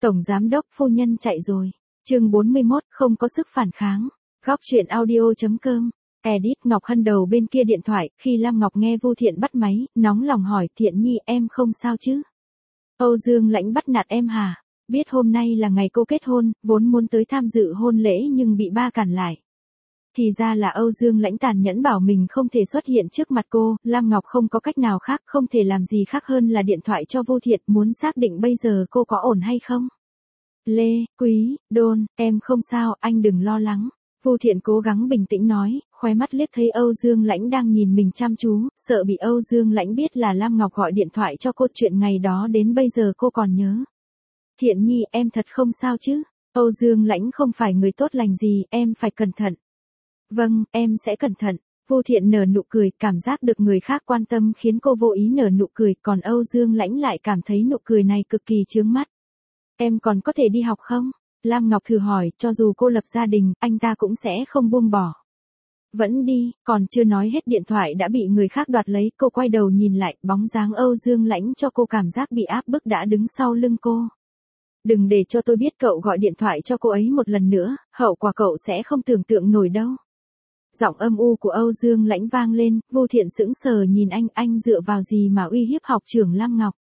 Tổng giám đốc phu nhân chạy rồi. Chương 41, không có sức phản kháng. Góc truyện audio.com. Edit. Ngọc Hân đầu bên kia điện thoại, khi Lam Ngọc nghe Vu Thiện bắt máy, nóng lòng hỏi, Thiện Nhi em không sao chứ? Âu Dương Lãnh bắt nạt em hả? Biết hôm nay là ngày cô kết hôn, vốn muốn tới tham dự hôn lễ nhưng bị ba cản lại. Thì ra là Âu Dương Lãnh tàn nhẫn bảo mình không thể xuất hiện trước mặt cô, Lam Ngọc không có cách nào khác, không thể làm gì khác hơn là điện thoại cho Vu Thiện, muốn xác định bây giờ cô có ổn hay không. Lê, Quý, Đôn, em không sao, anh đừng lo lắng. Vu Thiện cố gắng bình tĩnh nói, khóe mắt liếc thấy Âu Dương Lãnh đang nhìn mình chăm chú, sợ bị Âu Dương Lãnh biết là Lam Ngọc gọi điện thoại cho cô, chuyện ngày đó đến bây giờ cô còn nhớ. Thiện Nhi em thật không sao chứ? Âu Dương Lãnh không phải người tốt lành gì, em phải cẩn thận. Vâng, em sẽ cẩn thận. Vu Thiện nở nụ cười, cảm giác được người khác quan tâm khiến cô vô ý nở nụ cười, còn Âu Dương Lãnh lại cảm thấy nụ cười này cực kỳ chướng mắt. Em còn có thể đi học không? Lam Ngọc thử hỏi, cho dù cô lập gia đình, anh ta cũng sẽ không buông bỏ. Vẫn đi, còn chưa nói hết điện thoại đã bị người khác đoạt lấy, cô quay đầu nhìn lại, bóng dáng Âu Dương Lãnh cho cô cảm giác bị áp bức đã đứng sau lưng cô. Đừng để cho tôi biết cậu gọi điện thoại cho cô ấy một lần nữa, hậu quả cậu sẽ không tưởng tượng nổi đâu. Giọng âm u của Âu Dương Lãnh vang lên, Vu Thiện sững sờ nhìn anh dựa vào gì mà uy hiếp học trưởng Lam Ngọc.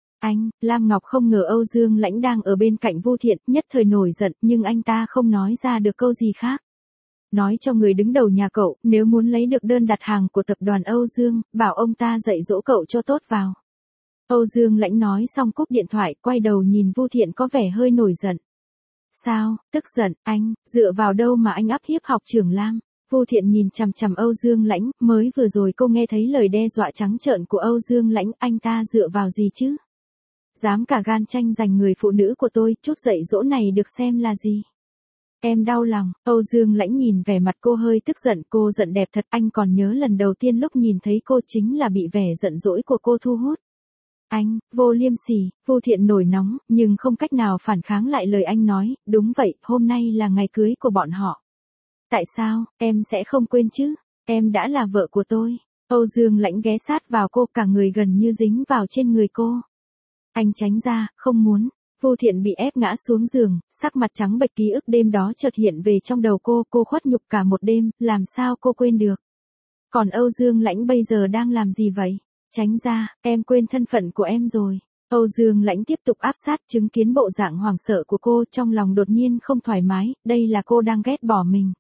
Lam Ngọc không ngờ Âu Dương Lãnh đang ở bên cạnh Vu Thiện, nhất thời nổi giận, nhưng anh ta không nói ra được câu gì khác. Nói cho người đứng đầu nhà cậu, nếu muốn lấy được đơn đặt hàng của tập đoàn Âu Dương, bảo ông ta dạy dỗ cậu cho tốt vào. Âu Dương Lãnh nói xong cúp điện thoại, quay đầu nhìn Vu Thiện có vẻ hơi nổi giận. Sao, tức giận, anh, dựa vào đâu mà anh áp hiếp học trưởng Lam? Vu Thiện nhìn chằm chằm Âu Dương Lãnh, mới vừa rồi cô nghe thấy lời đe dọa trắng trợn của Âu Dương Lãnh, anh ta dựa vào gì chứ? Dám cả gan tranh giành người phụ nữ của tôi, chút dạy dỗ này được xem là gì? Em đau lòng. Âu Dương Lãnh nhìn vẻ mặt cô hơi tức giận, cô giận đẹp thật, anh còn nhớ lần đầu tiên lúc nhìn thấy cô chính là bị vẻ giận dỗi của cô thu hút. Anh, vô liêm sỉ. Vu Thiện nổi nóng, nhưng không cách nào phản kháng lại lời anh nói, đúng vậy, hôm nay là ngày cưới của bọn họ. Tại sao, em sẽ không quên chứ? Em đã là vợ của tôi. Âu Dương Lãnh ghé sát vào cô, cả người gần như dính vào trên người cô. Anh tránh ra, không muốn. Vu Thiện bị ép ngã xuống giường, sắc mặt trắng bệch, ký ức đêm đó chợt hiện về trong đầu cô khuất nhục cả một đêm, làm sao cô quên được. Còn Âu Dương Lãnh bây giờ đang làm gì vậy? Tránh ra, em quên thân phận của em rồi. Âu Dương Lãnh tiếp tục áp sát, chứng kiến bộ dạng hoảng sợ của cô, trong lòng đột nhiên không thoải mái, đây là cô đang ghét bỏ mình.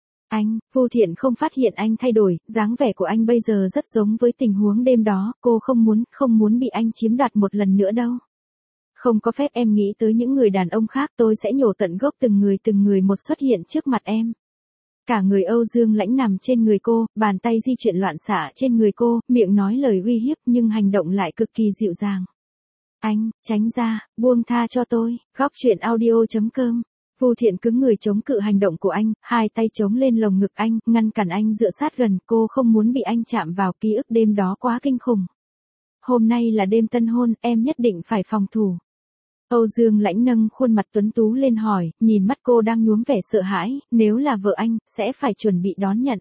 Vu Thiện không phát hiện anh thay đổi, dáng vẻ của anh bây giờ rất giống với tình huống đêm đó, cô không muốn bị anh chiếm đoạt một lần nữa đâu. Không có phép em nghĩ tới những người đàn ông khác, tôi sẽ nhổ tận gốc từng người một xuất hiện trước mặt em. Cả người Âu Dương Lãnh nằm trên người cô, bàn tay di chuyển loạn xạ trên người cô, miệng nói lời uy hiếp nhưng hành động lại cực kỳ dịu dàng. Anh, tránh ra, buông tha cho tôi. Góc truyện audio.com. Vu Thiện cứng người chống cự hành động của anh, hai tay chống lên lồng ngực anh, ngăn cản anh dựa sát gần, cô không muốn bị anh chạm vào, ký ức đêm đó quá kinh khủng. Hôm nay là đêm tân hôn, em nhất định phải phòng thủ. Âu Dương Lãnh nâng khuôn mặt tuấn tú lên hỏi, nhìn mắt cô đang nhuốm vẻ sợ hãi, nếu là vợ anh, sẽ phải chuẩn bị đón nhận.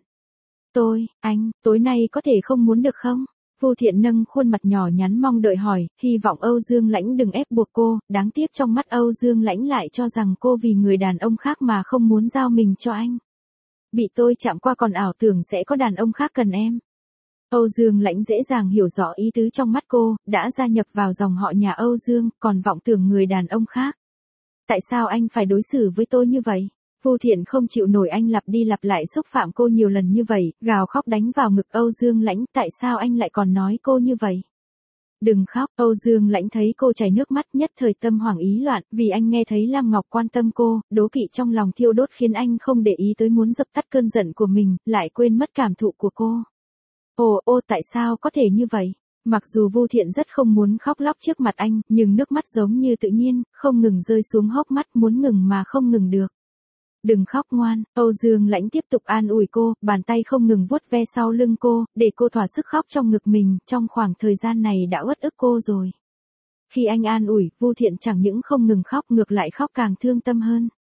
Tối nay có thể không muốn được không? Vu Thiện nâng khuôn mặt nhỏ nhắn mong đợi hỏi, hy vọng Âu Dương Lãnh đừng ép buộc cô, đáng tiếc trong mắt Âu Dương Lãnh lại cho rằng cô vì người đàn ông khác mà không muốn giao mình cho anh. Bị tôi chạm qua còn ảo tưởng sẽ có đàn ông khác cần em. Âu Dương Lãnh dễ dàng hiểu rõ ý tứ trong mắt cô, đã gia nhập vào dòng họ nhà Âu Dương, còn vọng tưởng người đàn ông khác. Tại sao anh phải đối xử với tôi như vậy? Vu Thiện không chịu nổi anh lặp đi lặp lại xúc phạm cô nhiều lần như vậy, gào khóc đánh vào ngực Âu Dương Lãnh, tại sao anh lại còn nói cô như vậy? Đừng khóc. Âu Dương Lãnh thấy cô chảy nước mắt, nhất thời tâm hoảng ý loạn, vì anh nghe thấy Lam Ngọc quan tâm cô, đố kỵ trong lòng thiêu đốt khiến anh không để ý tới muốn dập tắt cơn giận của mình, lại quên mất cảm thụ của cô. Tại sao có thể như vậy? Mặc dù Vu Thiện rất không muốn khóc lóc trước mặt anh, nhưng nước mắt giống như tự nhiên, không ngừng rơi xuống hốc mắt, muốn ngừng mà không ngừng được. Đừng khóc ngoan. Âu Dương Lãnh tiếp tục an ủi cô, bàn tay không ngừng vuốt ve sau lưng cô, để cô thỏa sức khóc trong ngực mình, trong khoảng thời gian này đã uất ức cô rồi. Khi anh an ủi, Vu Thiện chẳng những không ngừng khóc, ngược lại khóc càng thương tâm hơn.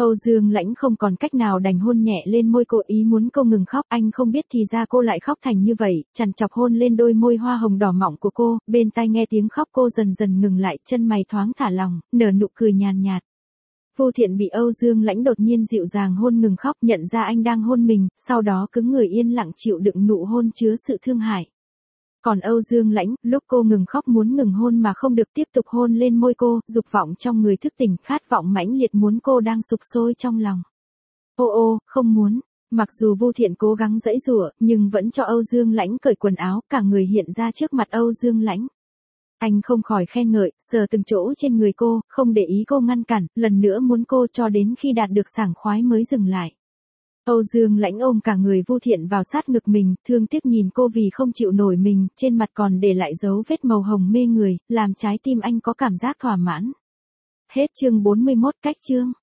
Âu Dương Lãnh không còn cách nào đành hôn nhẹ lên môi cô, ý muốn cô ngừng khóc. Anh không biết thì ra cô lại khóc thành như vậy, chằn chọc hôn lên đôi môi hoa hồng đỏ mọng của cô, bên tai nghe tiếng khóc cô dần dần ngừng lại, chân mày thoáng thả lỏng, nở nụ cười nhàn nhạt. Vu Thiện bị Âu Dương Lãnh đột nhiên dịu dàng hôn ngừng khóc, nhận ra anh đang hôn mình, sau đó cứng người yên lặng chịu đựng nụ hôn chứa sự thương hại. Còn Âu Dương Lãnh, lúc cô ngừng khóc muốn ngừng hôn mà không được, tiếp tục hôn lên môi cô, dục vọng trong người thức tỉnh, khát vọng mãnh liệt muốn cô đang sục sôi trong lòng. Ô ô, không muốn. Mặc dù Vu Thiện cố gắng giãy giụa, nhưng vẫn cho Âu Dương Lãnh cởi quần áo, cả người hiện ra trước mặt Âu Dương Lãnh. Anh không khỏi khen ngợi, sờ từng chỗ trên người cô, không để ý cô ngăn cản, lần nữa muốn cô cho đến khi đạt được sảng khoái mới dừng lại. Âu Dương Lãnh ôm cả người Vu Thiện vào sát ngực mình, thương tiếc nhìn cô vì không chịu nổi mình, trên mặt còn để lại dấu vết màu hồng mê người, làm trái tim anh có cảm giác thỏa mãn. Hết chương 41, cách chương.